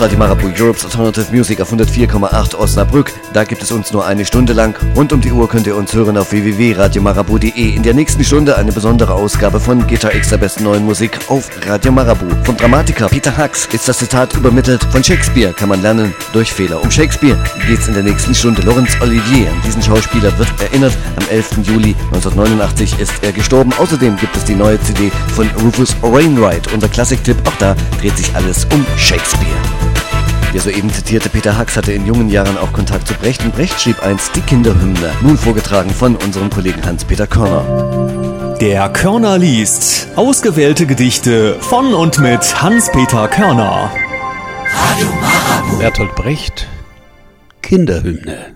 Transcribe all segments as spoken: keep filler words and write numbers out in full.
Radio Marabout, Europe's Alternative Music auf hundertvier Komma acht Osnabrück. Da gibt es uns nur eine Stunde lang. Rund um die Uhr könnt ihr uns hören auf w w w punkt radio marabout punkt de. In der nächsten Stunde eine besondere Ausgabe von Guitar X, der besten neuen Musik auf Radio Marabout. Vom Dramatiker Peter Hux ist das Zitat übermittelt. Von Shakespeare kann man lernen durch Fehler. Um Shakespeare geht's in der nächsten Stunde. Laurence Olivier, an diesen Schauspieler wird erinnert. Am elften Juli neunzehnhundertneunundachtzig ist er gestorben. Außerdem gibt es die neue C D von Rufus Wainwright. Unser Klassiktipp, auch da dreht sich alles um Shakespeare. Der soeben zitierte Peter Hux hatte in jungen Jahren auch Kontakt zu Brecht und Brecht schrieb einst die Kinderhymne, nun vorgetragen von unserem Kollegen Hans-Peter Körner. Der Körner liest ausgewählte Gedichte von und mit Hans-Peter Körner. Radio Marabout. Bertolt Brecht, Kinderhymne.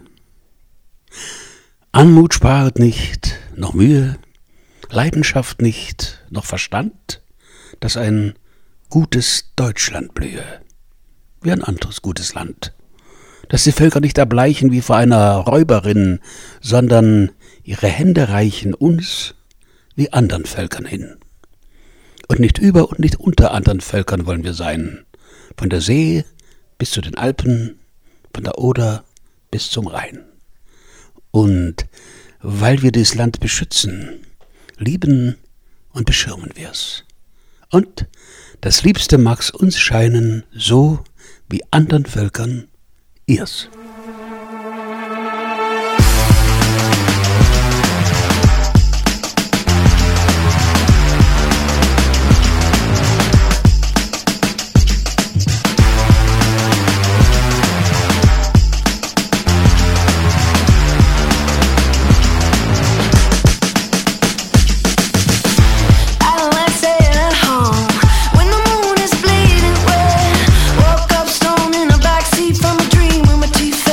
Anmut sparet nicht, noch Mühe, Leidenschaft nicht, noch Verstand, dass ein gutes Deutschland blühe, wie ein anderes gutes Land, dass die Völker nicht erbleichen wie vor einer Räuberin, sondern ihre Hände reichen uns wie anderen Völkern hin. Und nicht über und nicht unter anderen Völkern wollen wir sein, von der See bis zu den Alpen, von der Oder bis zum Rhein. Und weil wir dieses Land beschützen, lieben und beschirmen wir's. Und das Liebste mag's uns scheinen, so wie anderen Völkern ihrs. From a dream with my teeth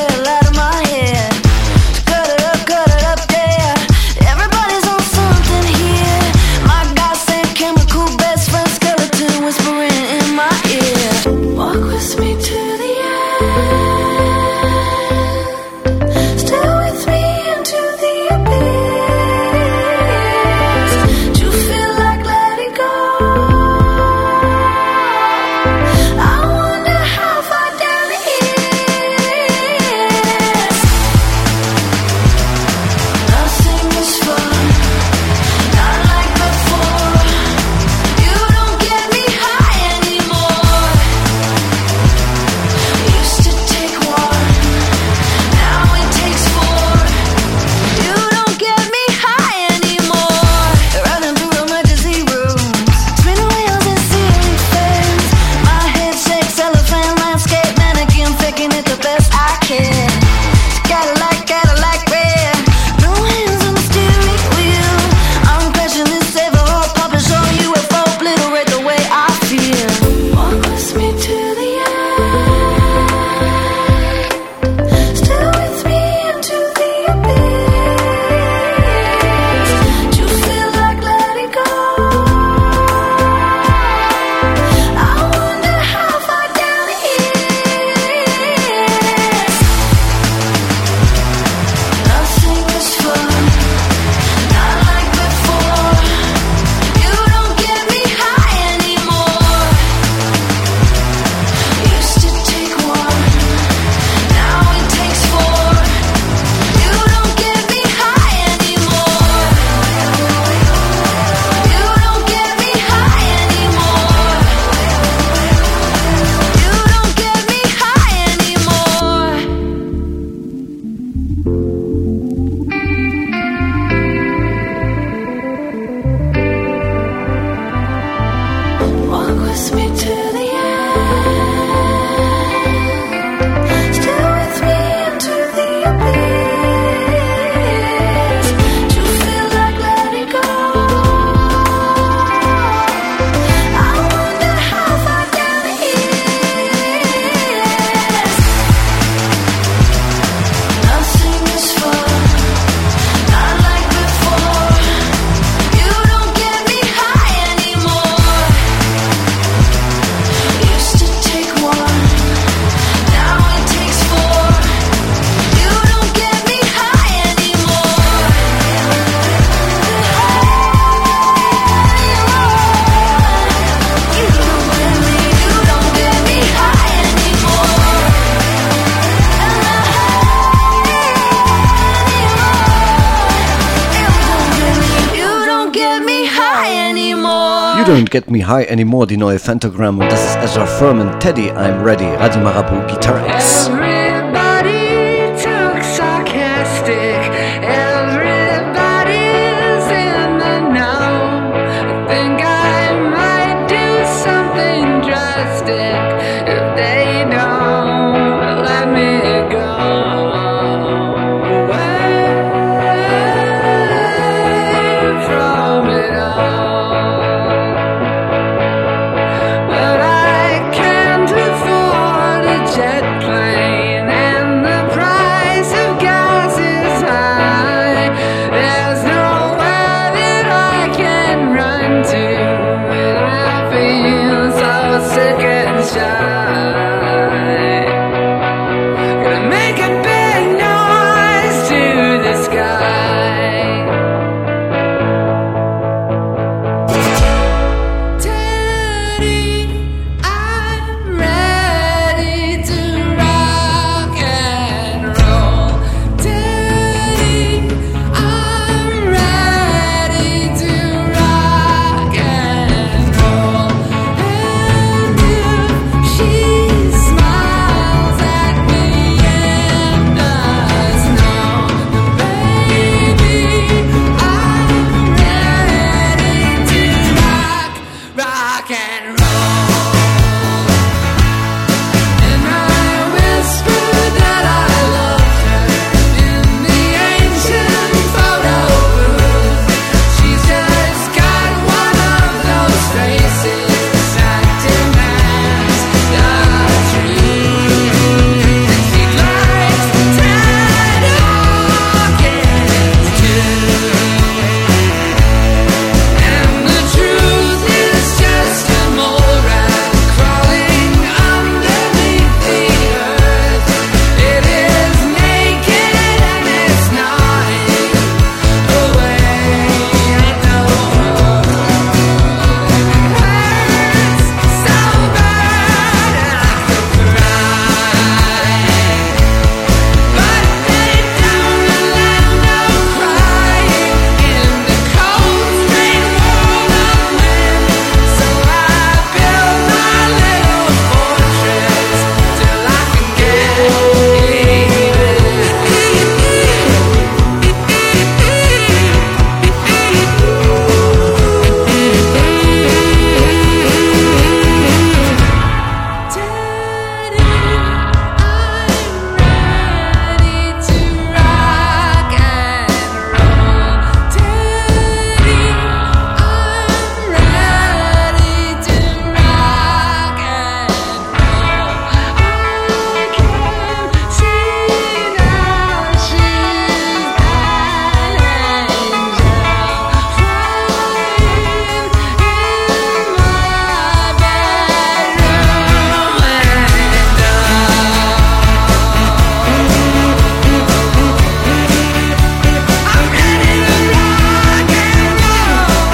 Don't Get Me High Anymore, die neue Phantogram, und das ist Ezra Furman, Teddy, I'm Ready, Radio Marabout, Guitar X. Everybody took sarcastic. Everybody's in the know. I think I might do something drastic if they don't let me go away from it all. But I can't afford a jet plane, and the price of gas is high. There's nowhere that I can run to, and I feel so sick and shy. Gonna make a big noise to the sky. Teddy, I'm ready to rock and roll. Teddy, I'm ready to rock and roll. And if she smiles at me and does know, baby, I'm ready to rock, rock and roll. And I whispered that I loved her in the ancient photo booth. She's just got one of those faces acting as the truth. And she likes Ted Hawkins too. And the truth is just a mole rat crawling underneath the earth. It is naked and it's gnawing away at the world. It hurts so bad I could cry, but they don't allow no crying in the cold rain world I'm in. So I build my little fortress till I can get Teddy, I'm ready to rock and roll. Teddy, I'm ready to rock and roll. I can see now she's an angel flying in my bedroom window. I'm ready to rock and roll.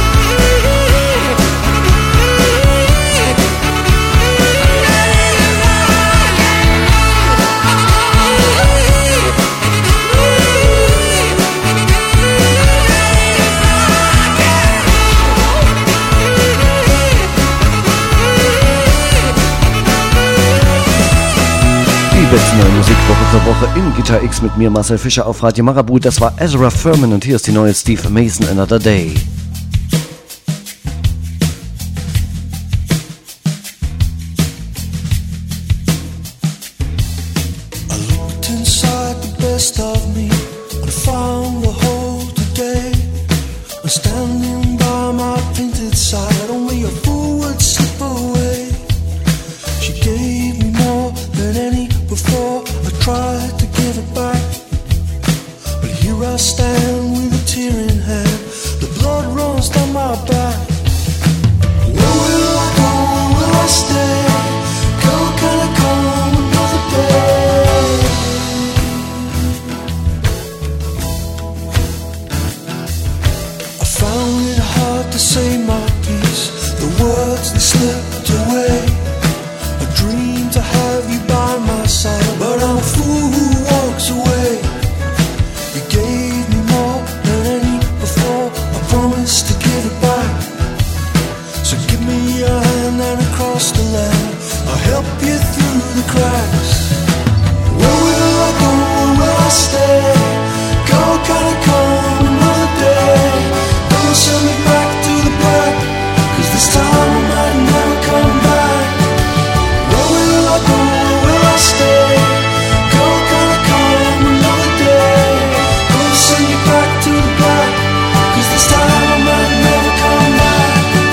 Die beste neue Musik Woche für Woche in Guitar X mit mir, Marcel Fischer, auf Radio Marabout. Das war Ezra Furman und hier ist die neue Steve Mason, Another Day. I looked inside the best of me and found the whole today. I'm standing by my painted side, only a fool would slip away. She gave me more than any before. I tried to give it back, but here I stand with a tear in hand. The blood runs down my back. Where will I go? Where will I stay? Girl, can I come another day? I found it hard to say my piece. The cracks. Where will I go, where will I stay? Go, kinda come another day. Don't send me back to the black, 'cause this time I might never come back. Where will I go, where will I stay? Go, kinda come another day. Don't send me back to the black, 'cause this time I might never come back.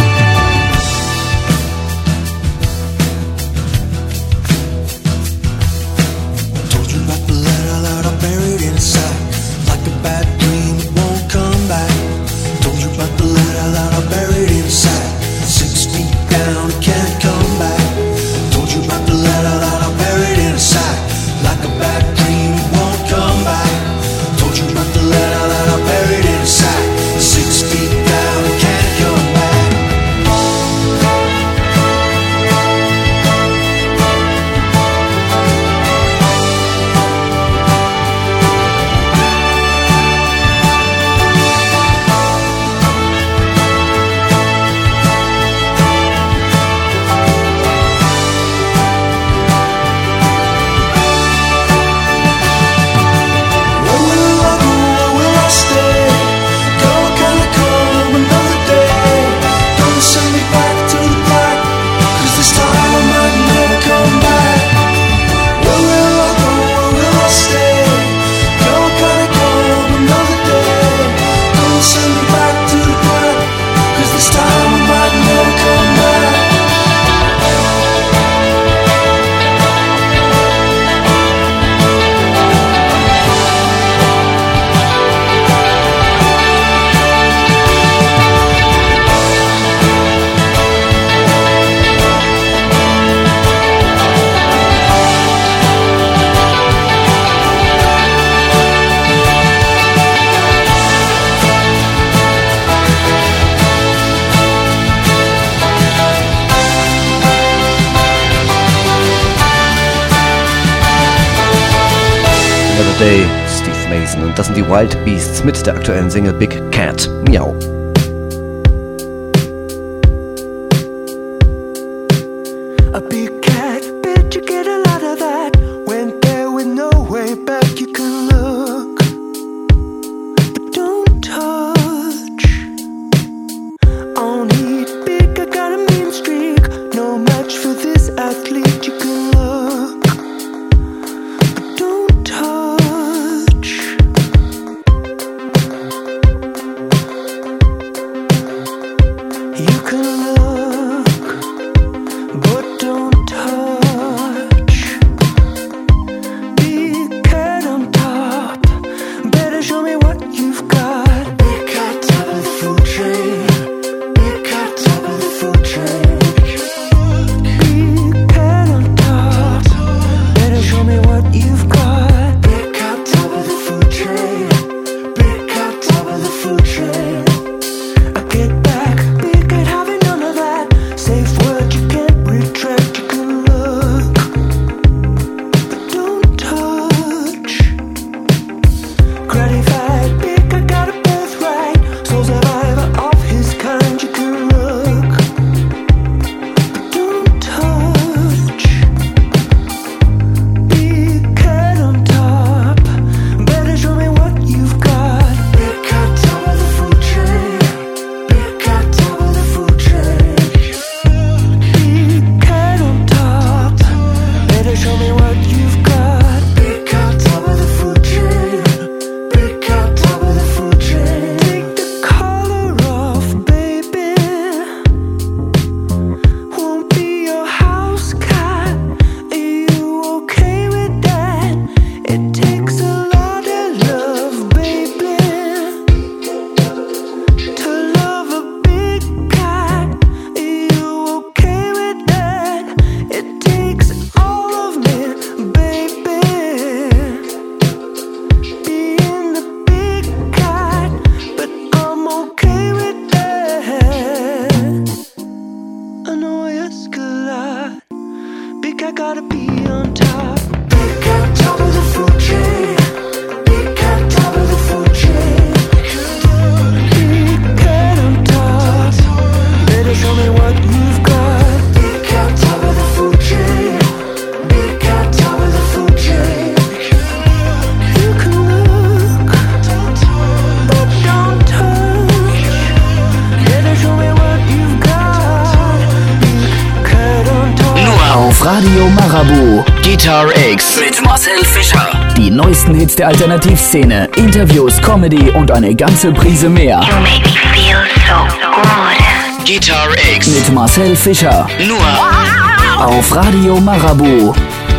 Told you about the letter that I buried inside, like a bad dream, it won't come back. Told you about the letter that I buried inside, six feet down, it can't come back. Told you about the letter that I buried inside, like a bad dream, it won't come back. Told you about the letter that I buried inside, six feet down, it can't come back. Where will I go, where will I stay? Go, kinda come another day. Don't send me back to the black, 'cause this time I might never come back. Where will I go, where will I stay? Go, kinda come another day. Don't send me back to the black, 'cause this time I might never come back. Another Day, Steve Mason. Und das sind die Wild Beasts mit der aktuellen Single Big Cat. Miau. A big cat, bet you get a lot of that. Went there with no way back, you can look, but don't touch. On heat big, I got a mean streak. No match for this athlete, you can look, but don't touch. You can look, but don't touch. Big cat on top, better show me what you've got. Big cat top of the food chain, big cat top of the food chain. Big cat on top, better show me what you've got. Big cat top of the food chain, big cat top of the food chain. I get back, big cat having none of that. Safe word you can't retract, you can look, but don't touch. Gratified, big I got a birthright. Sole survivor of his kind, you can look, but don't touch. Big cat on top, better show me what you've got. Big cat top of the food chain, big cat top of the food chain. Big cat on top, better show me what you've got. Big cat top of the food chain, big cat top of the food chain. Take the collar off, baby. Won't be your house cat. Are you okay with that? It takes a lot of love, baby, to love a big cat. Are you okay with that? It takes all of me. Marabu. Guitar X mit Marcel Fischer. Die neuesten Hits der Alternativszene, Interviews, Comedy und eine ganze Prise mehr. You make me feel so good. Guitar X mit Marcel Fischer. Nur auf Radio Marabu.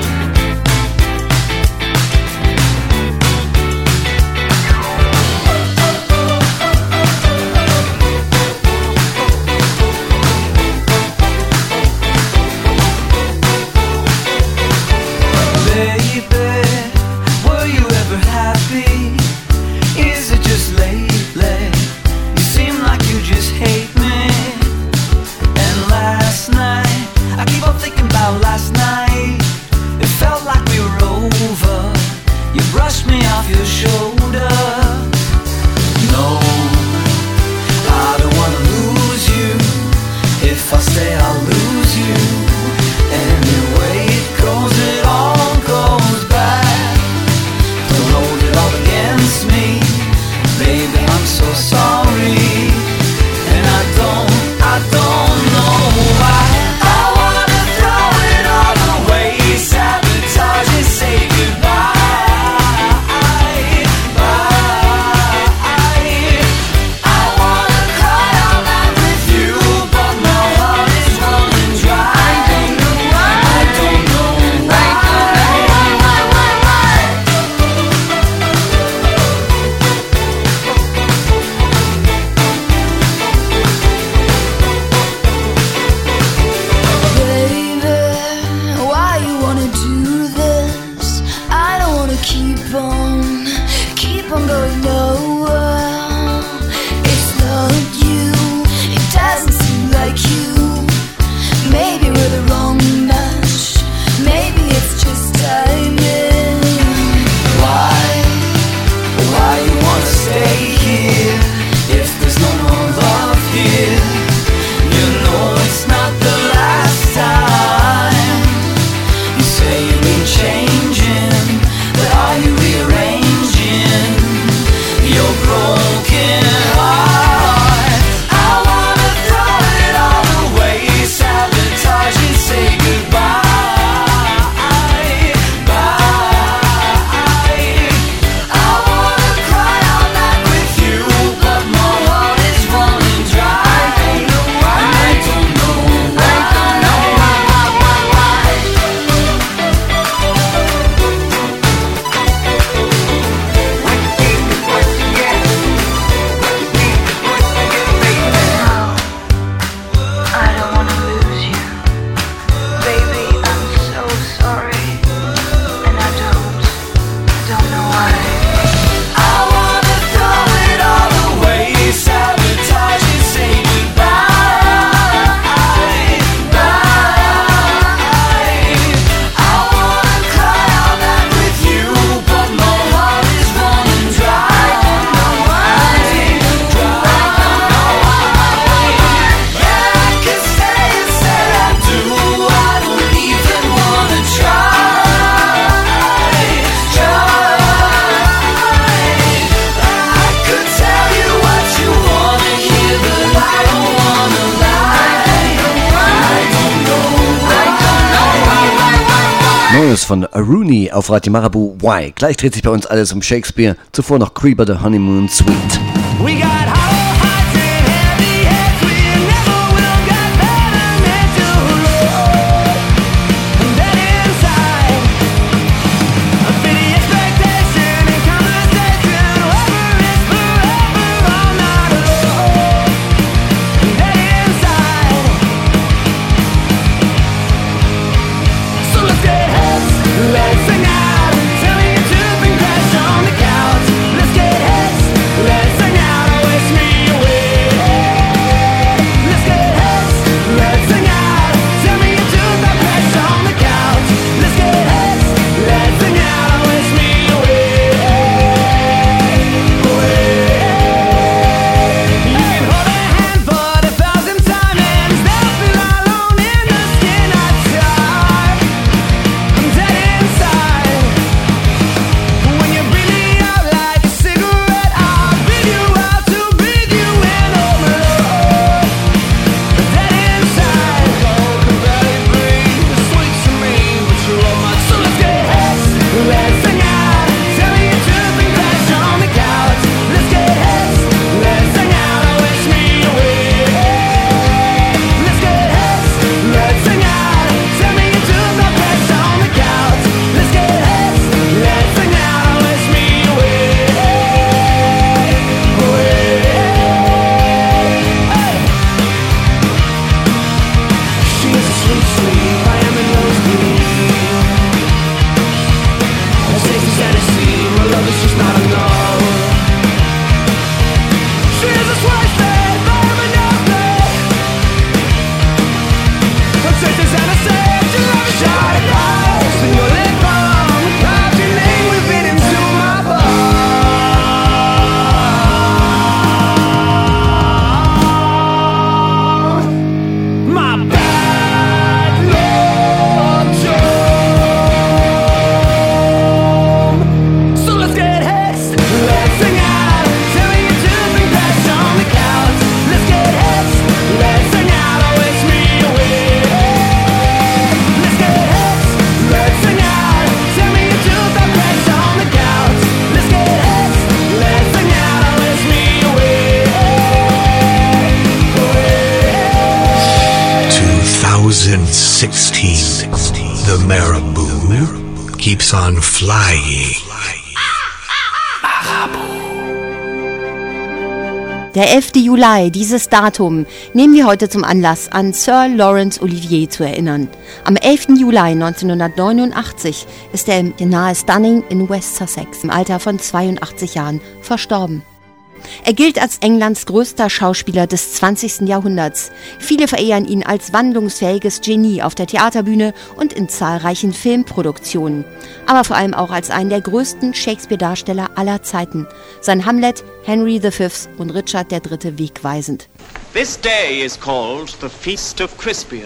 Neues von Rooney auf Radio Marabu. Why? Gleich dreht sich bei uns alles um Shakespeare. Zuvor noch Creeper, The Honeymoon Suite. We got hollow hearts and heavy heads. We never will get better mental load. And then inside, a pity expectation and conversation. Whoever is forever, I'm not alone. And then inside, so let's get heads, let's sing out. Tell me your truth and crash on the couch. Let's get heads, let's sing out. Always and your lip balm. Carved your name with it into my palm. My bad Lord Joan. So let's get hexed, let's sing out. Tell me your truth and crash on the couch. Let's get hexed, let's sing out. Oh, it's me away. Let's get hexed, let's sing out. Tell me your truth and crash on the couch. Let's get hexed, let's sing out. Oh, it's me away. twenty sixteen, the Marabou keeps on flying. Der elfte Juli, dieses Datum, nehmen wir heute zum Anlass, an Sir Laurence Olivier zu erinnern. Am elften Juli neunzehnhundertneunundachtzig ist er im nahe Stunning in West Sussex im Alter von zweiundachtzig Jahren verstorben. Er gilt als Englands größter Schauspieler des zwanzigsten Jahrhunderts. Viele verehren ihn als wandlungsfähiges Genie auf der Theaterbühne und in zahlreichen Filmproduktionen. Aber vor allem auch als einen der größten Shakespeare-Darsteller aller Zeiten. Sein Hamlet, Henry the Fifth und Richard der Dritte wegweisend. This day is called the Feast of Crispian.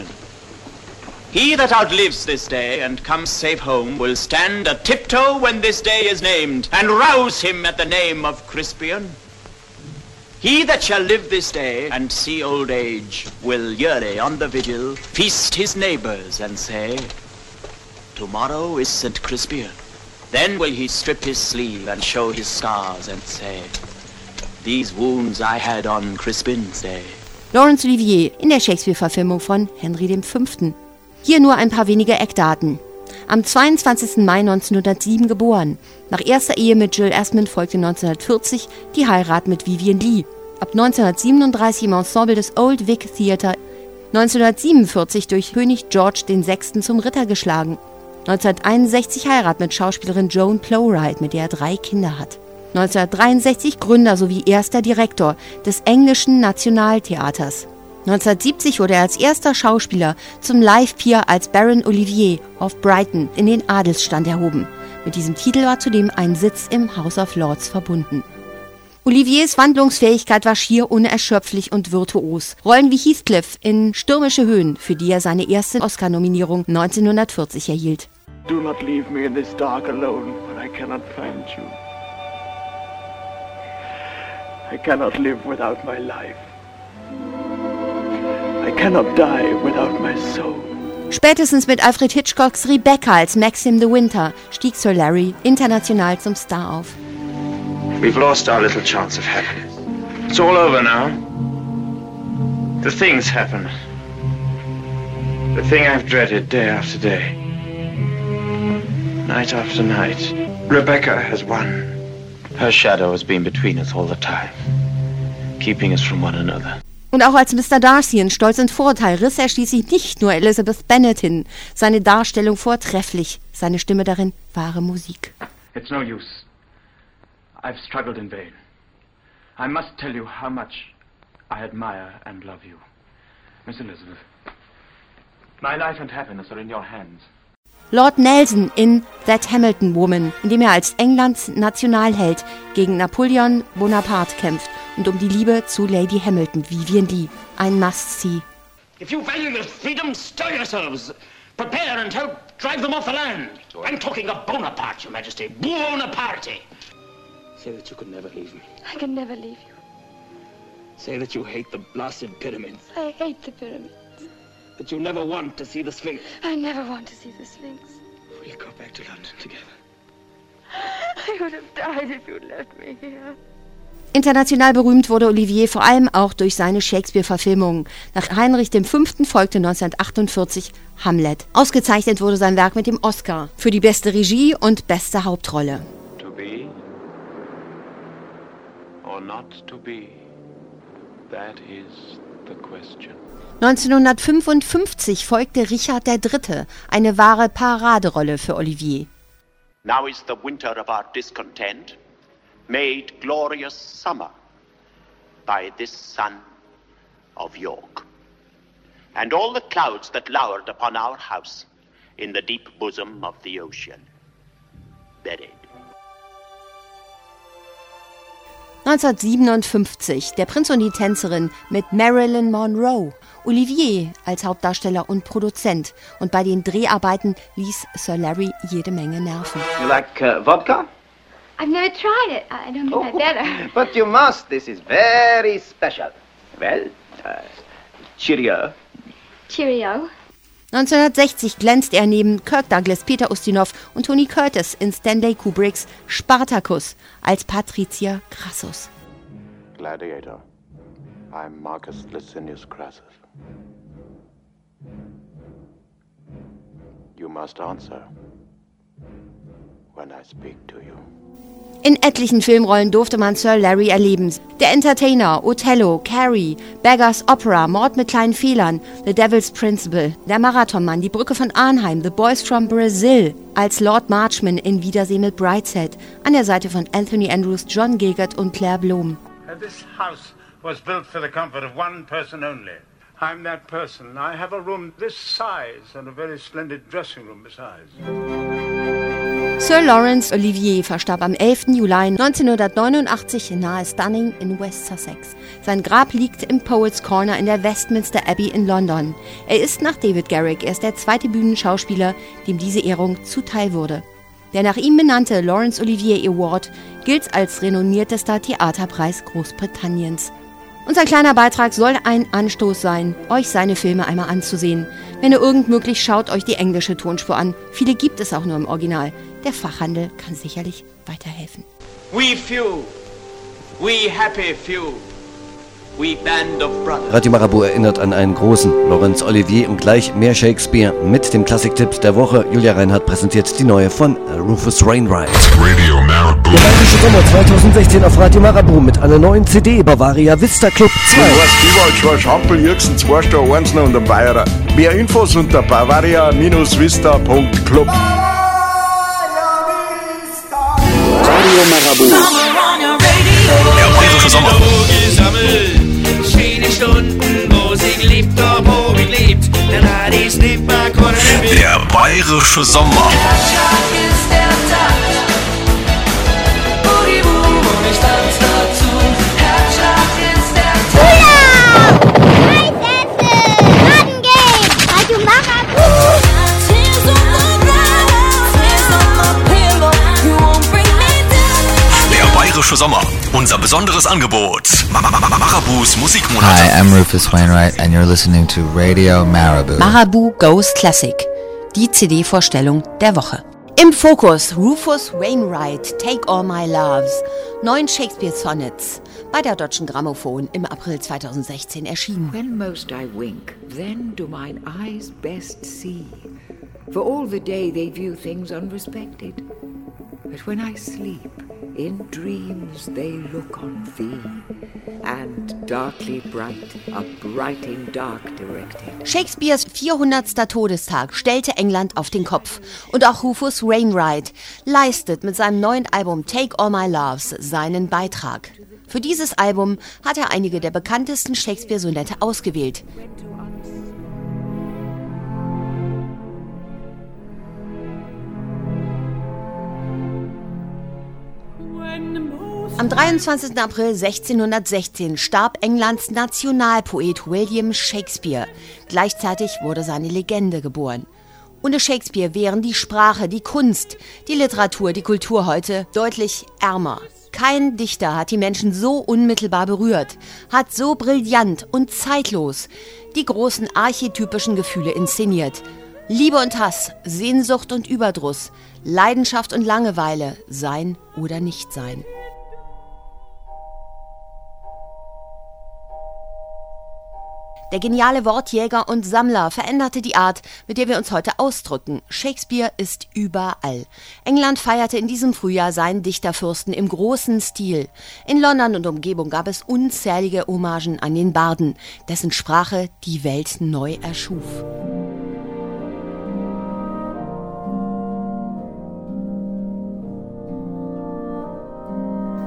He that outlives this day and comes safe home will stand a tiptoe when this day is named, and rouse him at the name of Crispian. He that shall live this day and see old age will yearly on the vigil feast his neighbours and say, tomorrow is Saint Crispian. Then will he strip his sleeve and show his scars and say, these wounds I had on Crispin's day. Laurence Olivier in der Shakespeare-Verfilmung von Henry der Fünfte. Hier nur ein paar wenige Eckdaten. Am zweiundzwanzigsten Mai neunzehnhundertsieben geboren. Nach erster Ehe mit Jill Esmond folgte neunzehnhundertvierzig die Heirat mit Vivien Leigh. Ab neunzehnhundertsiebenunddreißig im Ensemble des Old Vic Theatre. neunzehnhundertsiebenundvierzig durch König George der Sechste zum Ritter geschlagen. neunzehnhunderteinundsechzig Heirat mit Schauspielerin Joan Plowright, mit der er drei Kinder hat. neunzehnhundertdreiundsechzig Gründer sowie erster Direktor des englischen Nationaltheaters. neunzehnhundertsiebzig wurde er als erster Schauspieler zum Live-Peer als Baron Olivier of Brighton in den Adelsstand erhoben. Mit diesem Titel war zudem ein Sitz im House of Lords verbunden. Oliviers Wandlungsfähigkeit war schier unerschöpflich und virtuos. Rollen wie Heathcliff in Stürmische Höhen, für die er seine erste Oscar-Nominierung neunzehnhundertvierzig erhielt. Do not leave me in this dark alone, for I cannot find you. I cannot live without my life. I cannot die without my soul. Spätestens mit Alfred Hitchcocks Rebecca als Maxim the Winter stieg Sir Larry international zum Star auf. We've lost our little chance of happiness. It's all over now. The things happen. The thing I've dreaded day after day. Night after night. Rebecca has won. Her shadow has been between us all the time, keeping us from one another. Und auch als Mister Darcy in Stolz und Vorurteil riss er schließlich nicht nur Elizabeth Bennet hin. Seine Darstellung vortrefflich, seine Stimme darin wahre Musik. It's no use. I've struggled in vain. I must tell you how much I admire and love you. Miss Elizabeth, my life and happiness are in your hands. Lord Nelson in That Hamilton Woman, in dem er als Englands Nationalheld gegen Napoleon Bonaparte kämpft und um die Liebe zu Lady Hamilton, Vivien Leigh. Ein Must-See. If you value your freedom, stir yourselves. Prepare and help drive them off the land. I'm talking of Bonaparte, Your Majesty. Bonaparte. Say that you could never leave me. I can never leave you. Say that you hate the blasted pyramids. I hate the pyramids. That you never want to see the Sphinx. I never want to see the Sphinx. We'll go back to London together. I would have died if you'd left me here. International berühmt wurde Olivier vor allem auch durch seine Shakespeare-Verfilmungen. Nach Heinrich der Fünfte folgte neunzehnhundertachtundvierzig Hamlet. Ausgezeichnet wurde sein Werk mit dem Oscar für die beste Regie und beste Hauptrolle. To be or not to be, that is the question. neunzehnhundertfünfundfünfzig folgte Richard der Dritte, eine wahre Paraderolle für Olivier. Now is the winter of our discontent made glorious summer by this sun of York. And all the clouds that lowered upon our house in the deep bosom of the ocean, buried. neunzehnhundertsiebenundfünfzig, Der Prinz und die Tänzerin mit Marilyn Monroe. Olivier als Hauptdarsteller und Produzent. Und bei den Dreharbeiten ließ Sir Larry jede Menge nerven. You like uh, vodka? I've never tried it. I don't think I better. But you must. This is very special. Well, uh, cheerio. Cheerio. neunzehnhundertsechzig glänzt er neben Kirk Douglas, Peter Ustinov und Tony Curtis in Stanley Kubricks Spartacus als Patrizier Crassus. Gladiator, I'm Marcus Licinius Crassus. You must answer when I speak to you. In etlichen Filmrollen durfte man Sir Larry erleben. Der Entertainer, Othello, Carrie, Beggar's Opera, Mord mit kleinen Fehlern, The Devil's Principle, Der Marathonmann, Die Brücke von Arnheim, The Boys from Brazil, als Lord Marchman in Wiedersehen mit Brideshead, an der Seite von Anthony Andrews, John Gilgert und Claire Bloom. This house was built for the comfort of one person only. I'm that person. I have a room this size and a very splendid dressing room besides. Sir Laurence Olivier verstarb am elften Juli neunzehnhundertneunundachtzig nahe Stunning in West Sussex. Sein Grab liegt im Poets Corner in der Westminster Abbey in London. Er ist nach David Garrick erst der zweite Bühnenschauspieler, dem diese Ehrung zuteil wurde. Der nach ihm benannte Laurence Olivier Award gilt als renommiertester Theaterpreis Großbritanniens. Unser kleiner Beitrag soll ein Anstoß sein, euch seine Filme einmal anzusehen. Wenn ihr irgend möglich, schaut euch die englische Tonspur an. Viele gibt es auch nur im Original. Der Fachhandel kann sicherlich weiterhelfen. We few, we happy few, we band of brothers. Radio Marabout erinnert an einen großen, Laurence Olivier, und gleich mehr Shakespeare mit dem Klassiktipp der Woche. Julia Reinhardt präsentiert die neue von Rufus Wainwright. Radio Marabout. Der Bayerische Sommer zweitausendsechzehn auf Radio Marabout mit einer neuen C D Bavaria Vista Club zwei. Du weißt, überall zwei Schampel, Jürgen, zwei Star, eins noch und ein Bayerer. Mehr Infos unter bavaria Vista Punkt club. Radio Marabout. Der bayerische Sommer. Schöne Stunden, wo sie lebt, da wo ich lebt. Der Radis nicht mehr Der bayerische Sommer. Herzschlag ist der Takt. Boogie Boom und ich tanz dazu. Herzschlag ist der Takt. Radio Marabout. Der bayerische Sommer. Unser besonderes Angebot. Marabouts Musikmonate. Hi, I'm Rufus Wainwright and you're listening to Radio Marabout. Marabout Goes Classic. Die C D-Vorstellung der Woche. Im Fokus Rufus Wainwright, Take All My Loves. Neun Shakespeare-Sonnets. Bei der Deutschen Grammophon im April zweitausendsechzehn erschienen. When most I wink, then do mine eyes best see. For all the day they view things unrespected. But when I sleep, in dreams they look on thee. And darkly bright, a bright in dark directed. Shakespeares vierhundertster Todestag stellte England auf den Kopf. Und auch Rufus Wainwright leistet mit seinem neuen Album Take All My Loves seinen Beitrag. Für dieses Album hat er einige der bekanntesten Shakespeare-Sonette ausgewählt. Am dreiundzwanzigsten April sechzehnhundertsechzehn starb Englands Nationalpoet William Shakespeare. Gleichzeitig wurde seine Legende geboren. Ohne Shakespeare wären die Sprache, die Kunst, die Literatur, die Kultur heute deutlich ärmer. Kein Dichter hat die Menschen so unmittelbar berührt, hat so brillant und zeitlos die großen archetypischen Gefühle inszeniert. Liebe und Hass, Sehnsucht und Überdruss, Leidenschaft und Langeweile, Sein oder Nichtsein. Der geniale Wortjäger und Sammler veränderte die Art, mit der wir uns heute ausdrücken. Shakespeare ist überall. England feierte in diesem Frühjahr seinen Dichterfürsten im großen Stil. In London und Umgebung gab es unzählige Hommagen an den Barden, dessen Sprache die Welt neu erschuf.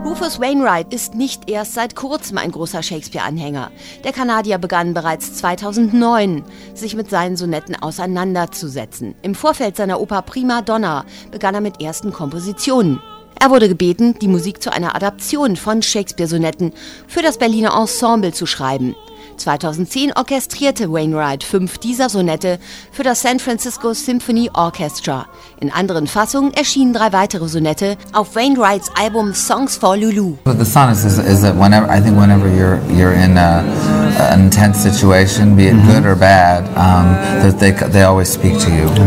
Rufus Wainwright ist nicht erst seit kurzem ein großer Shakespeare-Anhänger. Der Kanadier begann bereits zweitausendneun, sich mit seinen Sonetten auseinanderzusetzen. Im Vorfeld seiner Oper Prima Donna begann er mit ersten Kompositionen. Er wurde gebeten, die Musik zu einer Adaption von Shakespeare-Sonetten für das Berliner Ensemble zu schreiben. zweitausendzehn orchestrierte Wainwright fünf dieser Sonette für das San Francisco Symphony Orchestra. In anderen Fassungen erschienen drei weitere Sonette auf Wainwrights Album Songs for Lulu. The sonnets is, is that whenever I think whenever you're you're in a, an intense situation, be it mm-hmm. good or bad, um, that they they always speak to you.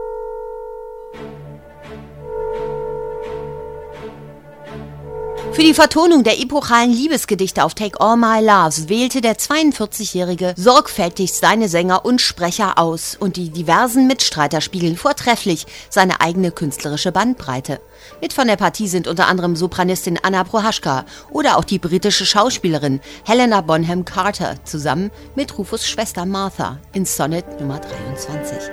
Für die Vertonung der epochalen Liebesgedichte auf Take All My Loves wählte der zweiundvierzigjährige sorgfältig seine Sänger und Sprecher aus und die diversen Mitstreiter spiegeln vortrefflich seine eigene künstlerische Bandbreite. Mit von der Partie sind unter anderem Sopranistin Anna Prohaska oder auch die britische Schauspielerin Helena Bonham Carter zusammen mit Rufus' Schwester Martha in Sonnet Nummer dreiundzwanzig.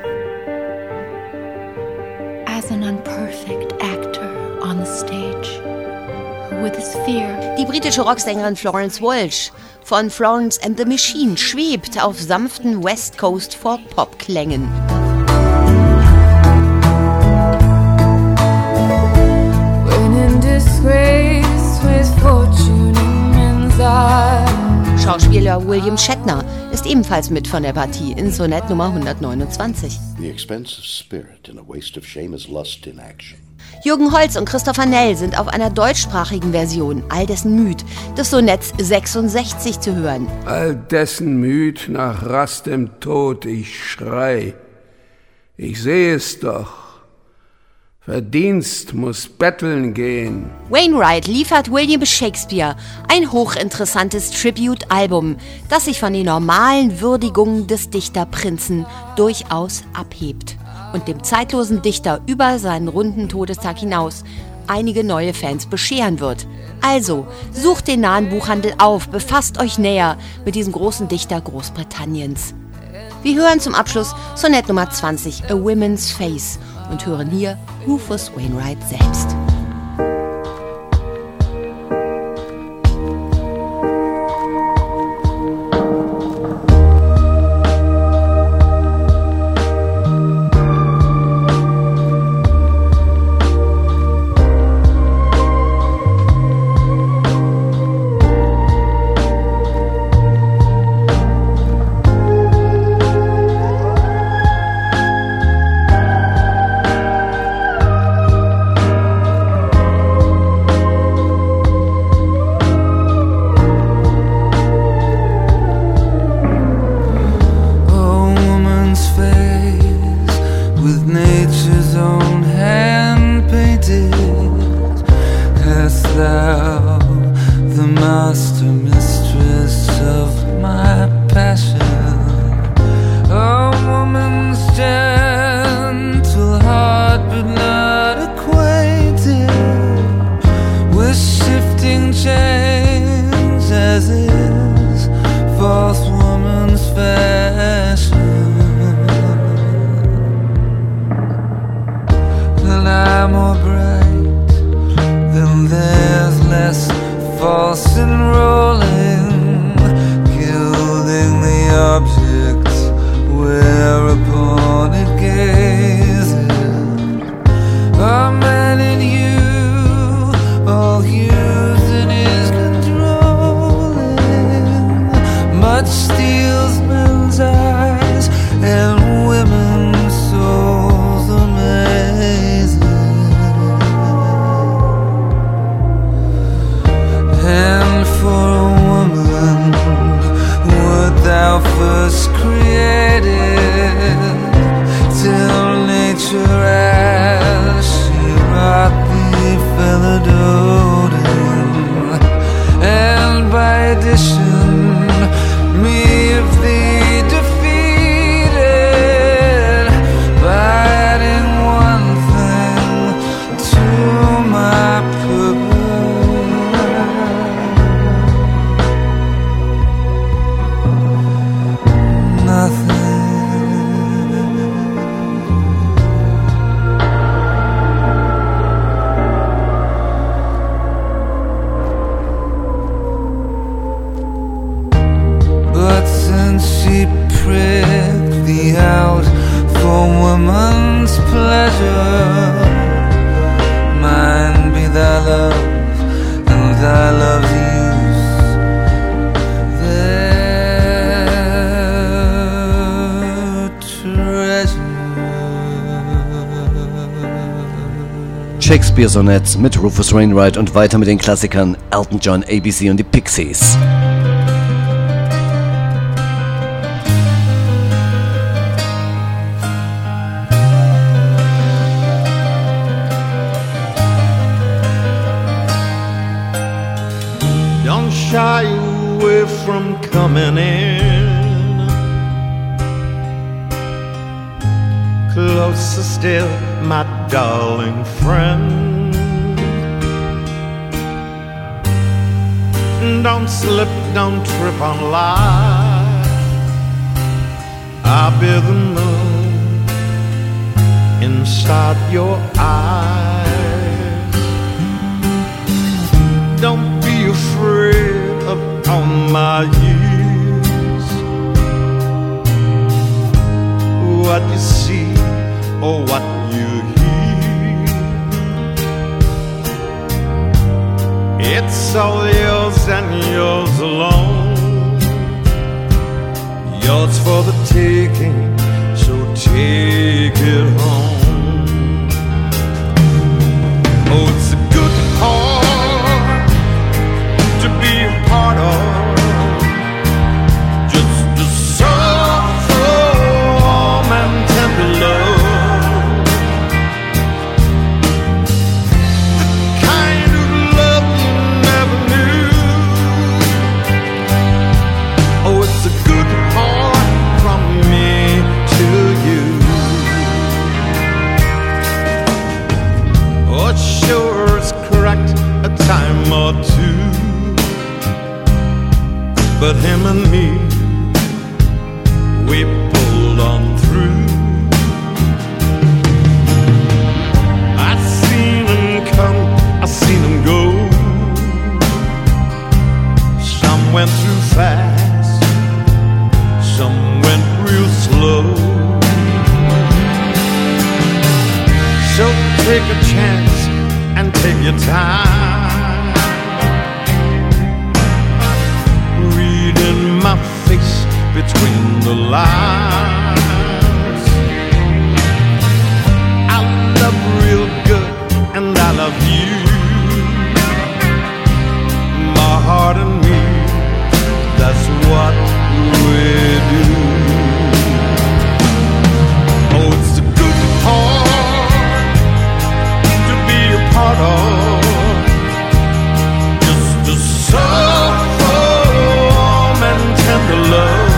As an unperfect actor on the stage. With his fear. Die britische Rocksängerin Florence Welch von Florence and the Machine schwebt auf sanften West Coast Folk-Pop-Klängen. Schauspieler William Shatner ist ebenfalls mit von der Partie in Sonett Nummer hundertneunundzwanzig. The expense of spirit in a waste of shame is lust in action. Jürgen Holz und Christopher Nell sind auf einer deutschsprachigen Version all dessen Müd des Sonetts sechsundsechzig zu hören. All dessen Müd nach rastem Tod ich schrei. Ich seh es doch. Verdienst muss betteln gehen. Wainwright liefert William Shakespeare ein hochinteressantes Tribute-Album, das sich von den normalen Würdigungen des Dichterprinzen durchaus abhebt und dem zeitlosen Dichter über seinen runden Todestag hinaus einige neue Fans bescheren wird. Also, sucht den nahen Buchhandel auf, befasst euch näher mit diesem großen Dichter Großbritanniens. Wir hören zum Abschluss Sonett Nummer zwanzig, A Woman's Face, und hören hier Rufus Wainwright selbst. Shakespeare-Sonett mit Rufus Wainwright und weiter mit den Klassikern Elton John, A B C und die Pixies. Don't shy away from coming in. Closer still, my darling friend. Don't slip, don't trip on life. I'll be the moon inside your eyes. Don't be afraid of all my years. What you see or what you hear, it's all yours and yours alone. Yours for the taking, so take it home. Oh, it's a good heart to be a part of. Just a soft, warm and tender love. The kind of love you never knew. Oh, it's a good heart from me to you. Oh, it sure is cracked a time or two, but him and me, we pulled on through. I seen him come, I seen him go. Some went through fast, some went real slow. So take a chance and take your time. Read in my face between the lines. I love real good and I love you. My heart and me, that's what we do. Oh, it's a good heart to be a part of. Just a soft, warm and tender love.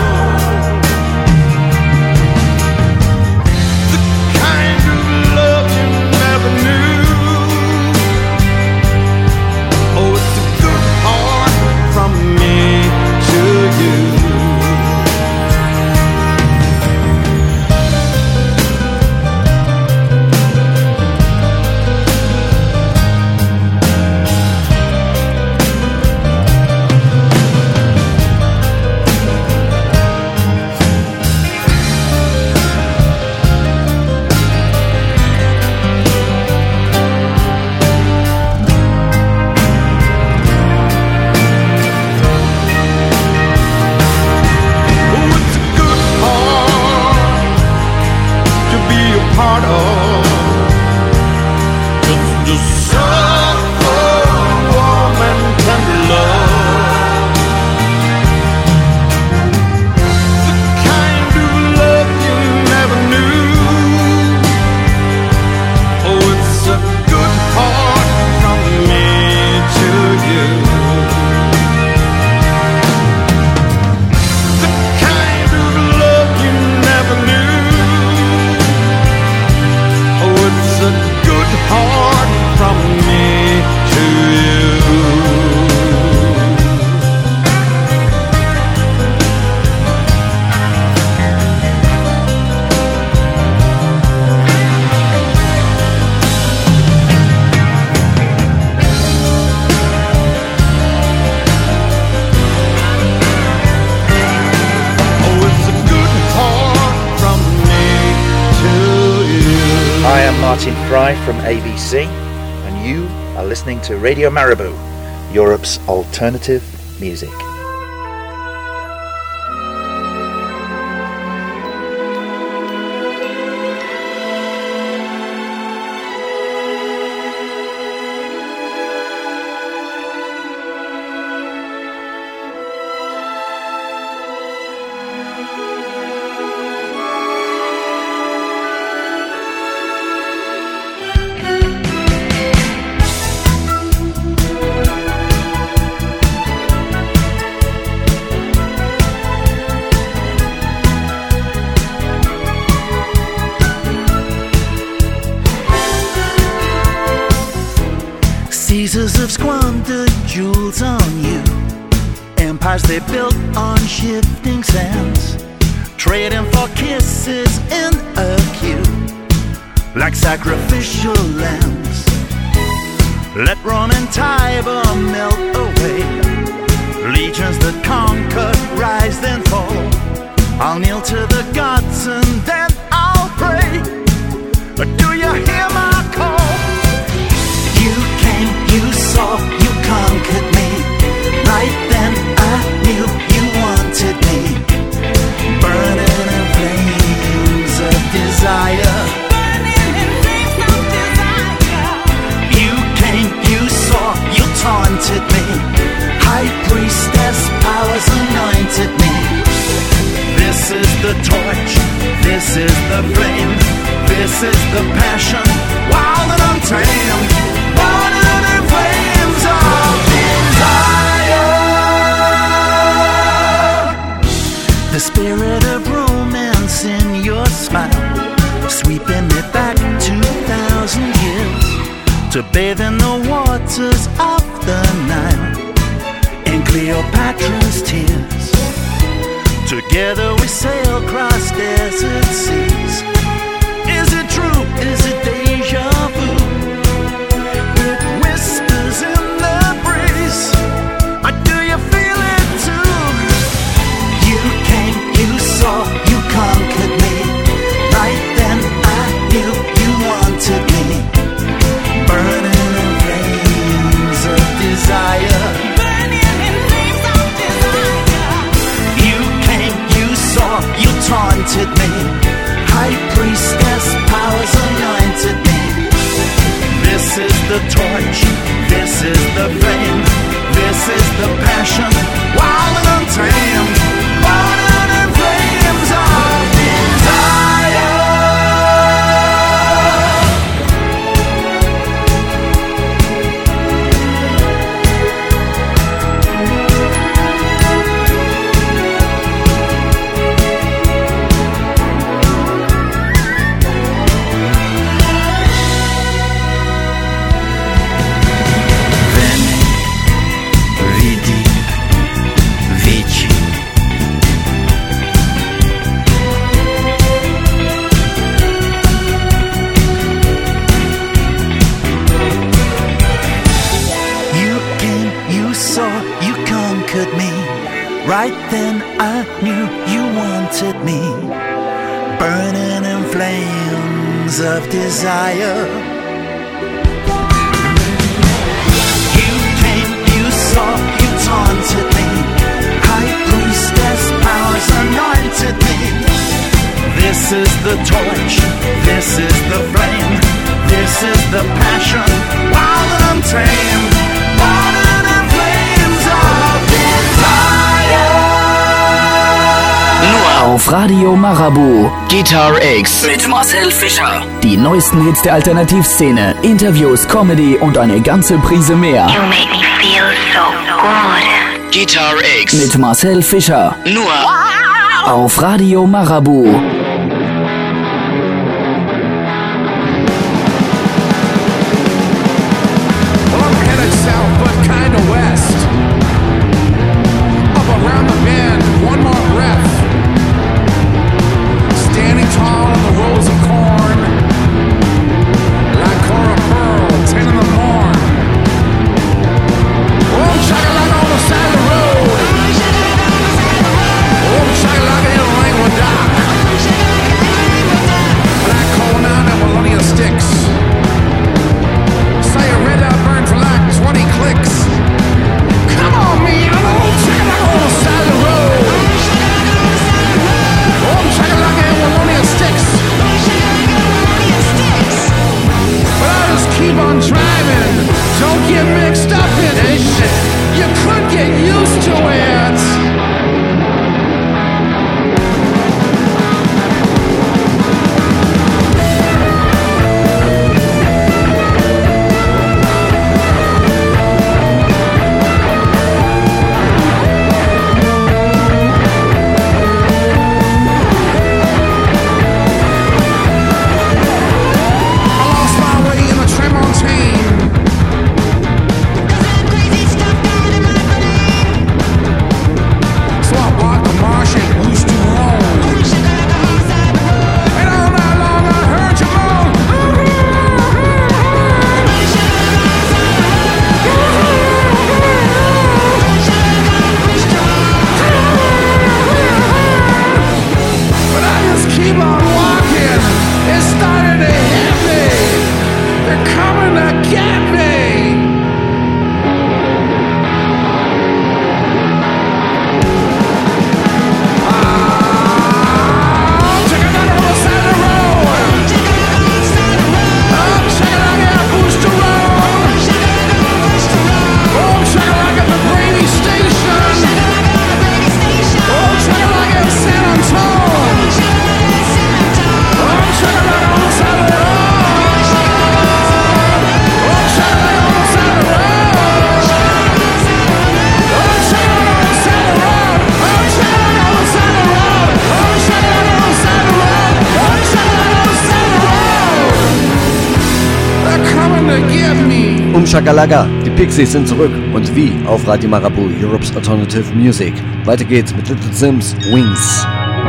The kind of love you never knew. Oh, it's a good heart from me to you. Part of just, just soft, warm and tender love. The kind of love you never knew. Oh, it's a good heart from me to you. The kind of love you never knew. It's a good heart from me to you. Oh, it's a good heart from me to you. I am Martin Fry from A B C, and you are listening to Radio Marabou, Europe's alternative music. Caesars have squandered jewels on you. Empires they built on shifting sands, trading for kisses in a queue, like sacrificial lambs. Let Rome and Tiber melt away, legions that conquered rise then fall. I'll kneel to the gods and then I'll pray. Do you hear my call? You came, you saw, you conquered me. Right then I knew you wanted me, burning in flames of desire. Burning in flames of desire. You came, you saw, you taunted me. High priestess powers anointed me. This is the torch, this is the flame, this is the passion, wild and untamed, burning in flames of desire. The spirit of romance in your smile, sweeping me back two thousand years, to bathe in the waters of the Nile, in Cleopatra's tears. Together we sail across desert seas. Is it true? Is it deja vu? It whispers in the breeze. Or do you feel it too? You came, you saw, you conquered me. Right then I knew you wanted me, burning in flames of desire. You taunted me, high priestess powers anointed me. This is the torch, this is the flame, this is the passion, wild and untamed, burning in flames of desire. Right then I knew you wanted me, burning in flames of desire. You came, you saw, you taunted me, high priestess powers anointed me. This is the torch, this is the flame, this is the passion, wild and untamed, burning in flames of desire. Nur auf Radio Marabu. Guitar X mit Marcel Fischer. Die neuesten Hits der Alternativszene, Interviews, Comedy und eine ganze Prise mehr. You make me feel so good. Guitar X mit Marcel Fischer. Nur wow. Auf Radio Marabu. gonna give me? Um Shakalaka, die Pixies sind zurück und wie auf Radio Marabout, Europe's Alternative Music. Weiter geht's mit Little Sims, Wings.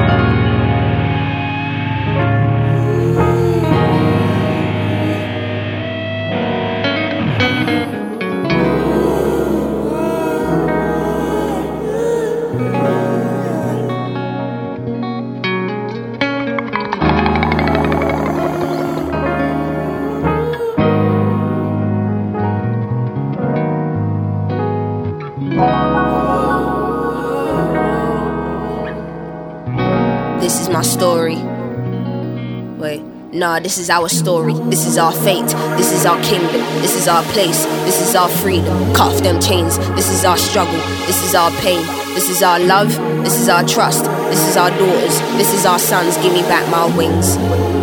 Nah, this is our story, this is our fate, this is our kingdom, this is our place, this is our freedom. Cut off them chains, this is our struggle, this is our pain, this is our love, this is our trust, this is our daughters, this is our sons. Give me back my wings.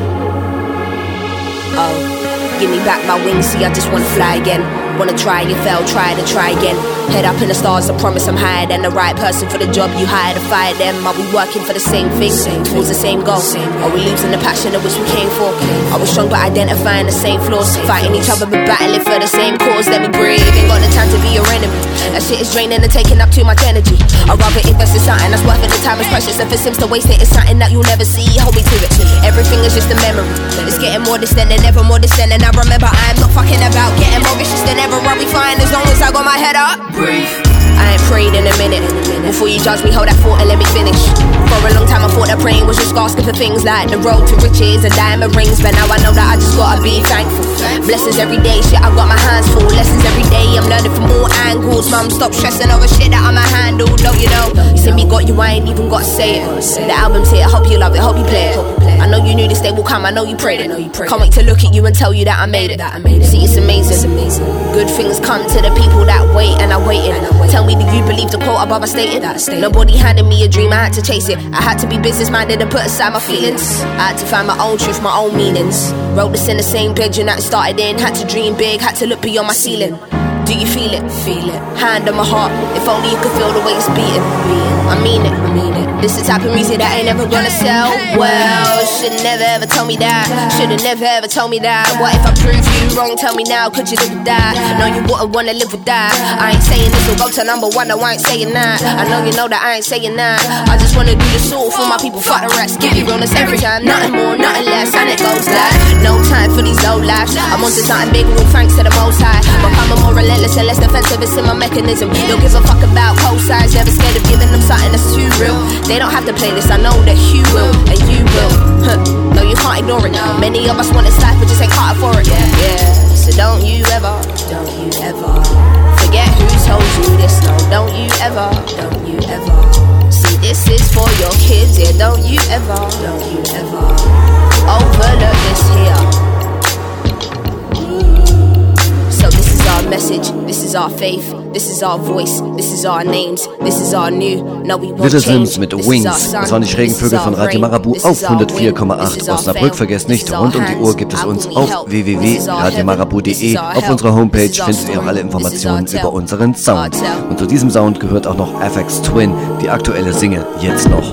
Oh, give me back my wings, see I just wanna fly again. Wanna try, you fail, try to try again. Head up in the stars, I promise I'm higher than the right person for the job you hire to fire them. Are we working for the same thing, same towards the same goal? Same. Are we losing the passion of which we came for? Are we strong but identifying the same flaws? Same Fighting flaws. Each other but battling for the same cause. Let me breathe, ain't got the time to be your enemy. That shit is draining and taking up too much energy. I'd rather invest in something that's worth it, the time is precious. If it seems to waste it, it's something that you'll never see. Hold me to it, everything is just a memory. It's getting more distant and ever more distant. And I remember I am not fucking about getting more vicious than ever. I'll be fine as long as I got my head up. Breathe. I ain't prayed in a minute. Before you judge me, hold that thought and let me finish. For a long time I thought that praying was just asking for things like the road to riches and diamond rings. But now I know that I just gotta be thankful. Blessings every day, shit I got my hands full. Lessons every day, I'm learning from all angles. Mum, stop stressing over shit that I'ma handle. Don't you know, you see me got you, I ain't even gotta say it. The album's here, I hope you love it, hope you play it. I know you knew this day will come, I know you prayed it. Can't wait to look at you and tell you that I made it. See, it's amazing. Good things come to the people that wait and are waiting. Tell me, do you believe the quote above I stated? Nobody handed me a dream, I had to chase it. I had to be business minded and put aside my feelings. I had to find my own truth, my own meanings. Wrote this in the same bedroom that it started in. Had to dream big, had to look beyond my ceiling. Do you feel it? Feel it. Hand on my heart, if only you could feel the way it's beating. I mean it, I mean it. This is the type of music that ain't never gonna sell well. Should've never ever told me that. Should've never ever told me that. What if I prove you wrong? Tell me now, could you live with that? No, you wouldn't wanna live with that. I ain't saying this will go to number one, no, I ain't saying that. I know you know that I ain't saying that. I just wanna do this all for my people, fuck the rest. Give you realness every time, nothing more, nothing less. And it goes like, no time for these low lives. I'm onto something big, all thanks to the most high. Becoming more relentless and less defensive, it's in my mechanism. Don't give a fuck about cosigns, never scared of giving them something that's too real. They don't have to play this, I know that you will, and you will. Huh. No, you can't ignore it. Many of us want this life, but just ain't caught for it. Yeah, yeah. So don't you ever, don't you ever forget who told you this. No, don't you ever, don't you ever. See, this is for your kids. Yeah, don't you ever, don't you ever overlook this here. So this is our message, this is our faith, this is our voice, this is our names, this is our new. No, we won't Little Sims mit Wings. Das waren die schrägen Vögel von Radio Marabout auf hundertvier Komma acht Osnabrück. Vergesst nicht, rund um die Uhr gibt es uns auf w w w punkt radio marabout punkt de. Auf unserer Homepage findet ihr auch alle Informationen über unseren Sound. Und zu diesem Sound gehört auch noch Aphex Twin, die aktuelle Single Jetzt noch.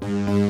Thank you.